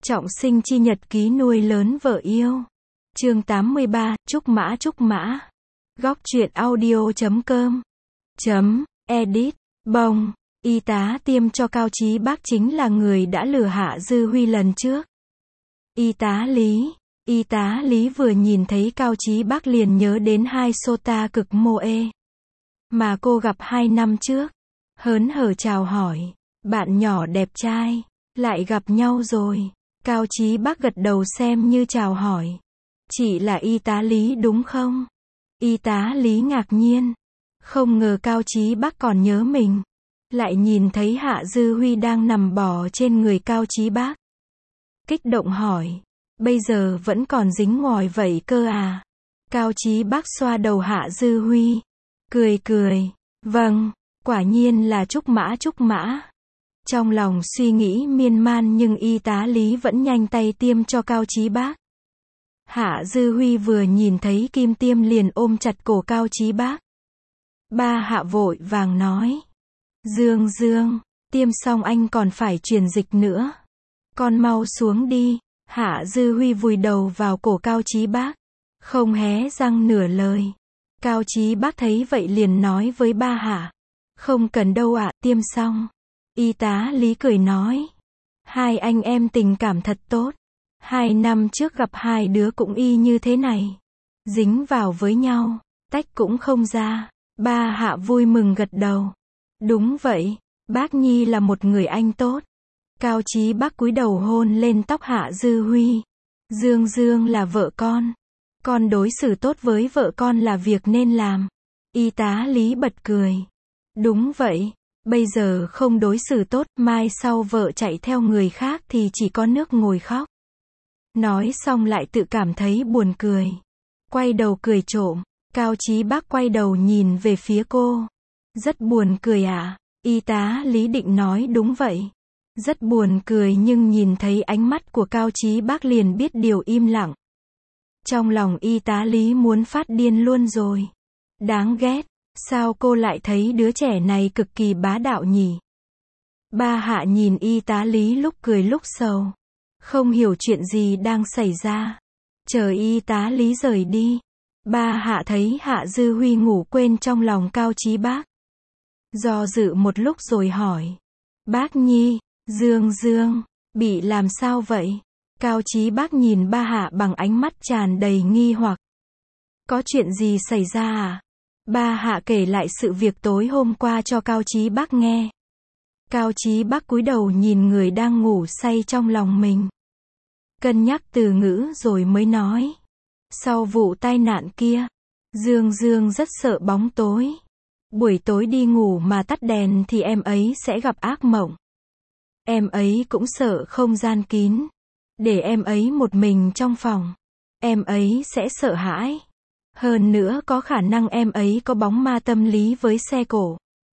Trọng sinh chi nhật ký nuôi lớn vợ yêu. Chương 83, Trúc Mã. Góc truyện audio.com. Edit. Bông. Y tá tiêm cho Cao Chí Bác chính là người đã lừa Hạ Dư Huy lần trước. Y tá Lý vừa nhìn thấy Cao Chí Bác liền nhớ đến hai sota cực mô ê mà cô gặp 2 năm trước. Hớn hở chào hỏi. Bạn nhỏ đẹp trai, lại gặp nhau rồi. Cao Chí Bác gật đầu xem như chào hỏi. Chị là y tá Lý đúng không? Y tá Lý ngạc nhiên. Không ngờ Cao Chí Bác còn nhớ mình. Lại nhìn thấy Hạ Dư Huy đang nằm bò trên người Cao Chí Bác. Kích động hỏi. Bây giờ vẫn còn dính ngòi vậy cơ à? Cao Chí Bác xoa đầu Hạ Dư Huy. Cười. Vâng, quả nhiên là Trúc Mã. Trong lòng suy nghĩ miên man nhưng y tá Lý vẫn nhanh tay tiêm cho Cao Chí Bác. Hạ Dư Huy vừa nhìn thấy kim tiêm liền ôm chặt cổ Cao Chí Bác. Ba Hạ vội vàng nói. Dương, tiêm xong anh còn phải truyền dịch nữa. Con mau xuống đi. Hạ Dư Huy vùi đầu vào cổ Cao Chí Bác. Không hé răng nửa lời. Cao Chí Bác thấy vậy liền nói với ba Hạ. Không cần đâu ạ, tiêm xong. Y tá Lý cười nói. Hai anh em tình cảm thật tốt. 2 năm trước gặp hai đứa cũng y như thế này. Dính vào với nhau, tách cũng không ra. Ba Hạ vui mừng gật đầu. Đúng vậy, bác Nhi là một người anh tốt. Cao Chí Bác cúi đầu hôn lên tóc Hạ Dư Huy. Dương là vợ con đối xử tốt với vợ con là việc nên làm. Y tá Lý bật cười. Đúng vậy, bây giờ không đối xử tốt, mai sau vợ chạy theo người khác thì chỉ có nước ngồi khóc. Nói xong lại tự cảm thấy buồn cười. Quay đầu cười trộm. Cao Chí Bác quay đầu nhìn về phía cô. Rất buồn cười à? Y tá Lý định nói đúng vậy. Rất buồn cười nhưng nhìn thấy ánh mắt của Cao Chí Bác liền biết điều im lặng. Trong lòng y tá Lý muốn phát điên luôn rồi. Đáng ghét. Sao cô lại thấy đứa trẻ này cực kỳ bá đạo nhỉ? Ba Hạ nhìn y tá Lý lúc cười lúc sầu. Không hiểu chuyện gì đang xảy ra. Chờ y tá Lý rời đi. Ba Hạ thấy Hạ Dư Huy ngủ quên trong lòng Cao Chí Bác. Do dự một lúc rồi hỏi. Bác Nhi, Dương, bị làm sao vậy? Cao Chí Bác nhìn ba Hạ bằng ánh mắt tràn đầy nghi hoặc. Có chuyện gì xảy ra à? Ba Hạ kể lại sự việc tối hôm qua cho Cao Chí Bác nghe. Cao Chí Bác cúi đầu nhìn người đang ngủ say trong lòng mình. Cân nhắc từ ngữ rồi mới nói. Sau vụ tai nạn kia, Dương rất sợ bóng tối. Buổi tối đi ngủ mà tắt đèn thì em ấy sẽ gặp ác mộng. Em ấy cũng sợ không gian kín. Để em ấy một mình trong phòng. Em ấy sẽ sợ hãi. Hơn nữa có khả năng em ấy có bóng ma tâm lý với xe cổ.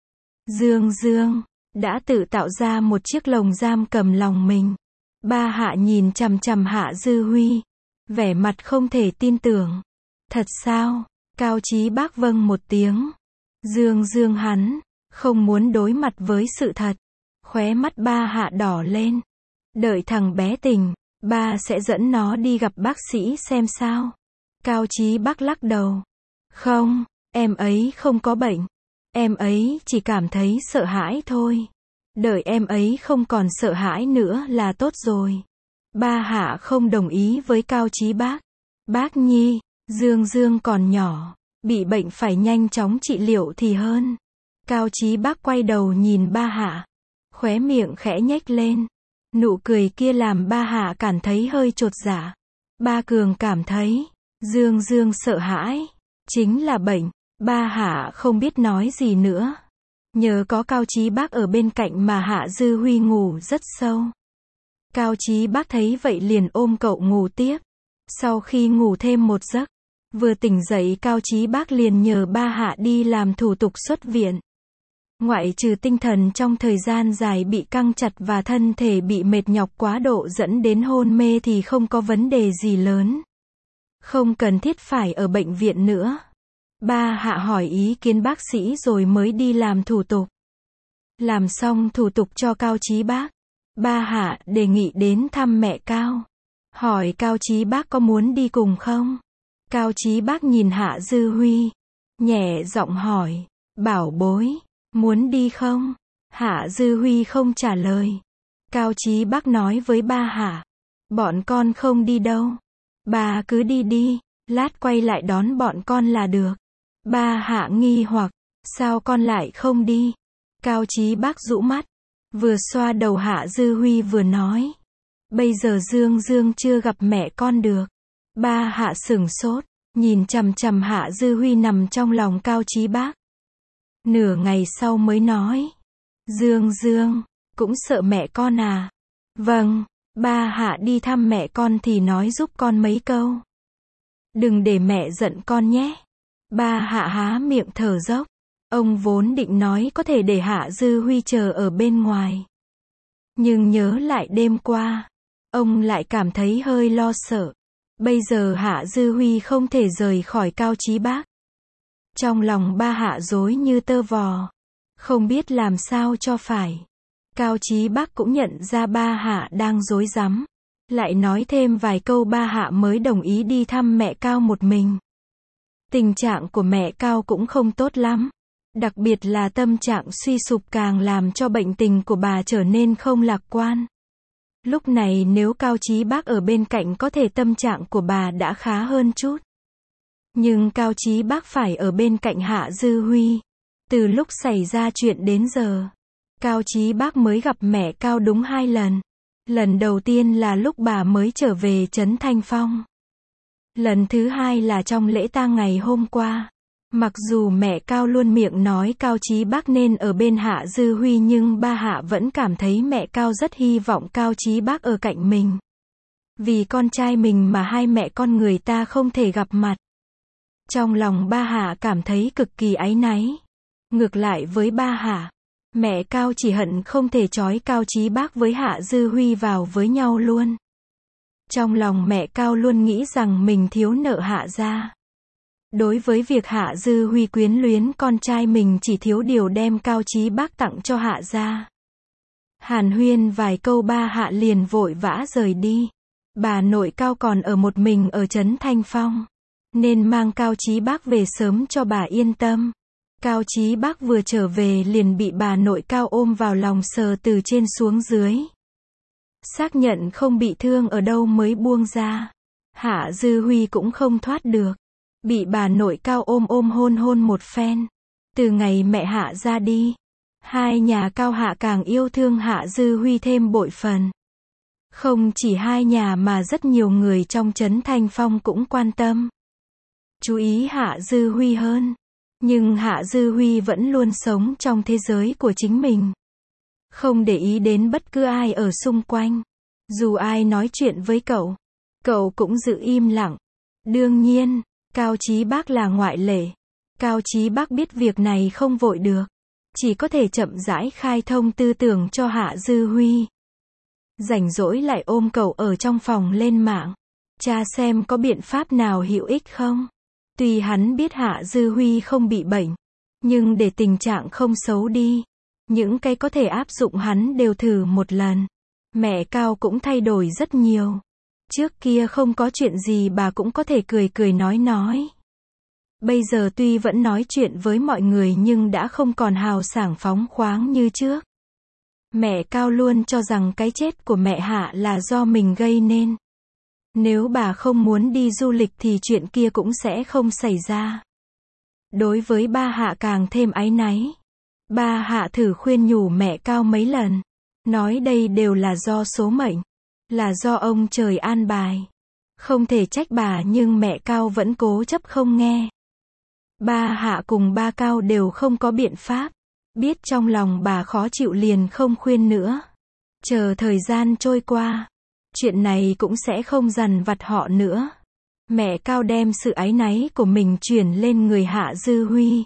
Dương đã tự tạo ra một chiếc lồng giam cầm lòng mình. Ba Hạ nhìn chằm Hạ Dư Huy. Vẻ mặt không thể tin tưởng. Thật sao? Cao Chí Bác vâng một tiếng. Dương hắn không muốn đối mặt với sự thật. Khóe mắt ba Hạ đỏ lên. Đợi thằng bé tỉnh, ba sẽ dẫn nó đi gặp bác sĩ xem sao. Cao Chí Bác lắc đầu. Không, em ấy không có bệnh. Em ấy chỉ cảm thấy sợ hãi thôi. Đợi em ấy không còn sợ hãi nữa là tốt rồi. Ba Hạ không đồng ý với Cao Chí Bác. Bác Nhi, Dương còn nhỏ, bị bệnh phải nhanh chóng trị liệu thì hơn. Cao Chí Bác quay đầu nhìn ba Hạ. Khóe miệng khẽ nhếch lên. Nụ cười kia làm ba Hạ cảm thấy hơi chột dạ. Ba Cường cảm thấy, Dương sợ hãi. Chính là bệnh. Ba Hạ không biết nói gì nữa. Nhờ có Cao Chí Bác ở bên cạnh mà Hạ Dư Huy ngủ rất sâu. Cao Chí Bác thấy vậy liền ôm cậu ngủ tiếp. Sau khi ngủ thêm một giấc, vừa tỉnh dậy Cao Chí Bác liền nhờ ba Hạ đi làm thủ tục xuất viện. Ngoại trừ tinh thần trong thời gian dài bị căng chặt và thân thể bị mệt nhọc quá độ dẫn đến hôn mê thì không có vấn đề gì lớn. Không cần thiết phải ở bệnh viện nữa. Ba Hạ hỏi ý kiến bác sĩ rồi mới đi làm thủ tục. Làm xong thủ tục cho Cao Chí Bác. Ba Hạ đề nghị đến thăm mẹ Cao. Hỏi Cao Chí Bác có muốn đi cùng không? Cao Chí Bác nhìn Hạ Dư Huy, nhẹ giọng hỏi, bảo bối, muốn đi không? Hạ Dư Huy không trả lời. Cao Chí Bác nói với ba Hạ, bọn con không đi đâu. Bà cứ đi đi, lát quay lại đón bọn con là được. Ba Hạ nghi hoặc, sao con lại không đi? Cao Chí Bác rũ mắt, vừa xoa đầu Hạ Dư Huy vừa nói, bây giờ Dương Dương chưa gặp mẹ con được. Ba Hạ sửng sốt, nhìn chằm chằm Hạ Dư Huy nằm trong lòng Cao Chí Bác. Nửa ngày sau mới nói, Dương Dương, cũng sợ mẹ con à? Vâng, ba Hạ đi thăm mẹ con thì nói giúp con mấy câu. Đừng để mẹ giận con nhé. Ba Hạ há miệng thở dốc. Ông vốn định nói có thể để Hạ Dư Huy chờ ở bên ngoài. Nhưng nhớ lại đêm qua, ông lại cảm thấy hơi lo sợ. Bây giờ Hạ Dư Huy không thể rời khỏi Cao Chí Bác. Trong lòng ba Hạ rối như tơ vò, không biết làm sao cho phải. Cao Chí Bác cũng nhận ra ba Hạ đang rối rắm, lại nói thêm vài câu ba Hạ mới đồng ý đi thăm mẹ Cao một mình. Tình trạng của mẹ Cao cũng không tốt lắm, đặc biệt là tâm trạng suy sụp càng làm cho bệnh tình của bà trở nên không lạc quan. Lúc này nếu Cao Chí Bác ở bên cạnh có thể tâm trạng của bà đã khá hơn chút. Nhưng Cao Chí Bác phải ở bên cạnh Hạ Dư Huy. Từ lúc xảy ra chuyện đến giờ, Cao Chí Bác mới gặp mẹ Cao đúng 2 lần. Lần đầu tiên là lúc bà mới trở về Trấn Thanh Phong. Lần thứ hai là trong lễ tang ngày hôm qua. Mặc dù mẹ Cao luôn miệng nói Cao Chí Bác nên ở bên Hạ Dư Huy nhưng ba Hạ vẫn cảm thấy mẹ Cao rất hy vọng Cao Chí Bác ở cạnh mình. Vì con trai mình mà hai mẹ con người ta không thể gặp mặt. Trong lòng ba Hạ cảm thấy cực kỳ áy náy. Ngược lại với ba Hạ, mẹ Cao chỉ hận không thể trói Cao Chí Bác với Hạ Dư Huy vào với nhau luôn. Trong lòng mẹ Cao luôn nghĩ rằng mình thiếu nợ Hạ gia. Đối với việc Hạ Dư Huy quyến luyến con trai mình chỉ thiếu điều đem Cao Chí Bác tặng cho Hạ gia. Hàn huyên vài câu ba Hạ liền vội vã rời đi. Bà nội Cao còn ở một mình ở Trấn Thanh Phong, nên mang Cao Chí Bác về sớm cho bà yên tâm. Cao Chí Bác vừa trở về liền bị bà nội Cao ôm vào lòng sờ từ trên xuống dưới. Xác nhận không bị thương ở đâu mới buông ra. Hạ Dư Huy cũng không thoát được. Bị bà nội Cao ôm hôn một phen. Từ ngày mẹ Hạ ra đi, hai nhà Cao Hạ càng yêu thương Hạ Dư Huy thêm bội phần. Không chỉ hai nhà mà rất nhiều người trong Trấn Thanh Phong cũng quan tâm, chú ý Hạ Dư Huy hơn. Nhưng Hạ Dư Huy vẫn luôn sống trong thế giới của chính mình. Không để ý đến bất cứ ai ở xung quanh. Dù ai nói chuyện với cậu cũng giữ im lặng. Đương nhiên, Cao Chí Bác là ngoại lệ. Cao Chí Bác biết việc này không vội được. Chỉ có thể chậm rãi khai thông tư tưởng cho Hạ Dư Huy. Rảnh rỗi lại ôm cậu ở trong phòng lên mạng. Tra xem có biện pháp nào hữu ích không. Tuy hắn biết Hạ Dư Huy không bị bệnh, nhưng để tình trạng không xấu đi, những cái có thể áp dụng hắn đều thử một lần. Mẹ Cao cũng thay đổi rất nhiều. Trước kia không có chuyện gì bà cũng có thể cười nói. Bây giờ tuy vẫn nói chuyện với mọi người nhưng đã không còn hào sảng phóng khoáng như trước. Mẹ Cao luôn cho rằng cái chết của mẹ Hạ là do mình gây nên. Nếu bà không muốn đi du lịch thì chuyện kia cũng sẽ không xảy ra. Đối với ba Hạ càng thêm áy náy. Ba Hạ thử khuyên nhủ mẹ Cao mấy lần. Nói đây đều là do số mệnh. Là do ông trời an bài. Không thể trách bà nhưng mẹ Cao vẫn cố chấp không nghe. Ba Hạ cùng ba Cao đều không có biện pháp. Biết trong lòng bà khó chịu liền không khuyên nữa. Chờ thời gian trôi qua, chuyện này cũng sẽ không dằn vặt họ nữa. Mẹ Cao đem sự áy náy của mình chuyển lên người Hạ Dư Huy.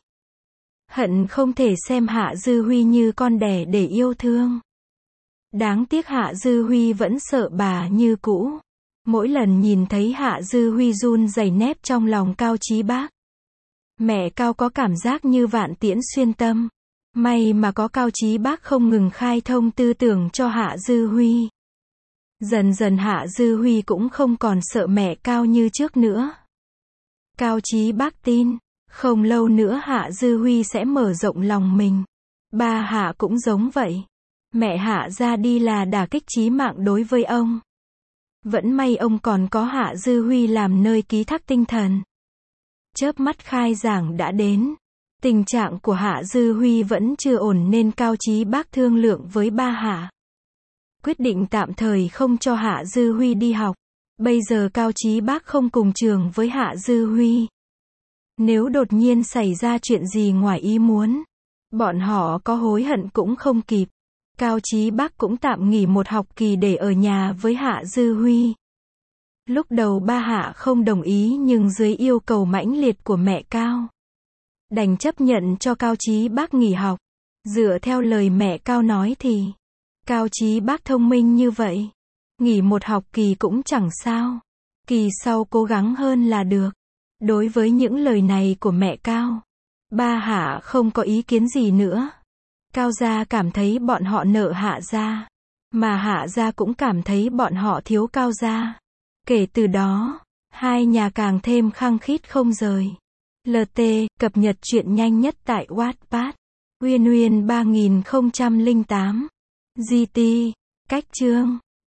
Hận không thể xem Hạ Dư Huy như con đẻ để yêu thương. Đáng tiếc Hạ Dư Huy vẫn sợ bà như cũ. Mỗi lần nhìn thấy Hạ Dư Huy run rẩy nép trong lòng Cao Chí Bác, mẹ Cao có cảm giác như vạn tiễn xuyên tâm. May mà có Cao Chí Bác không ngừng khai thông tư tưởng cho Hạ Dư Huy. Dần dần Hạ Dư Huy cũng không còn sợ mẹ Cao như trước nữa. Cao Chí Bác tin, không lâu nữa Hạ Dư Huy sẽ mở rộng lòng mình. Ba Hạ cũng giống vậy. Mẹ Hạ ra đi là đả kích chí mạng đối với ông. Vẫn may ông còn có Hạ Dư Huy làm nơi ký thác tinh thần. Chớp mắt khai giảng đã đến. Tình trạng của Hạ Dư Huy vẫn chưa ổn nên Cao Chí Bác thương lượng với ba Hạ. Quyết định tạm thời không cho Hạ Dư Huy đi học. Bây giờ Cao Chí Bác không cùng trường với Hạ Dư Huy. Nếu đột nhiên xảy ra chuyện gì ngoài ý muốn, bọn họ có hối hận cũng không kịp. Cao Chí Bác cũng tạm nghỉ một học kỳ để ở nhà với Hạ Dư Huy. Lúc đầu ba Hạ không đồng ý nhưng dưới yêu cầu mãnh liệt của mẹ Cao, đành chấp nhận cho Cao Chí Bác nghỉ học. Dựa theo lời mẹ Cao nói thì, Cao Chí Bác thông minh như vậy, nghỉ một học kỳ cũng chẳng sao. Kỳ sau cố gắng hơn là được. Đối với những lời này của mẹ Cao, ba Hạ không có ý kiến gì nữa. Cao gia cảm thấy bọn họ nợ Hạ gia, mà Hạ gia cũng cảm thấy bọn họ thiếu Cao gia. Kể từ đó, hai nhà càng thêm khăng khít không rời. LT, cập nhật truyện nhanh nhất tại Wattpad. Uyên Uyên 3008. GT, cách chương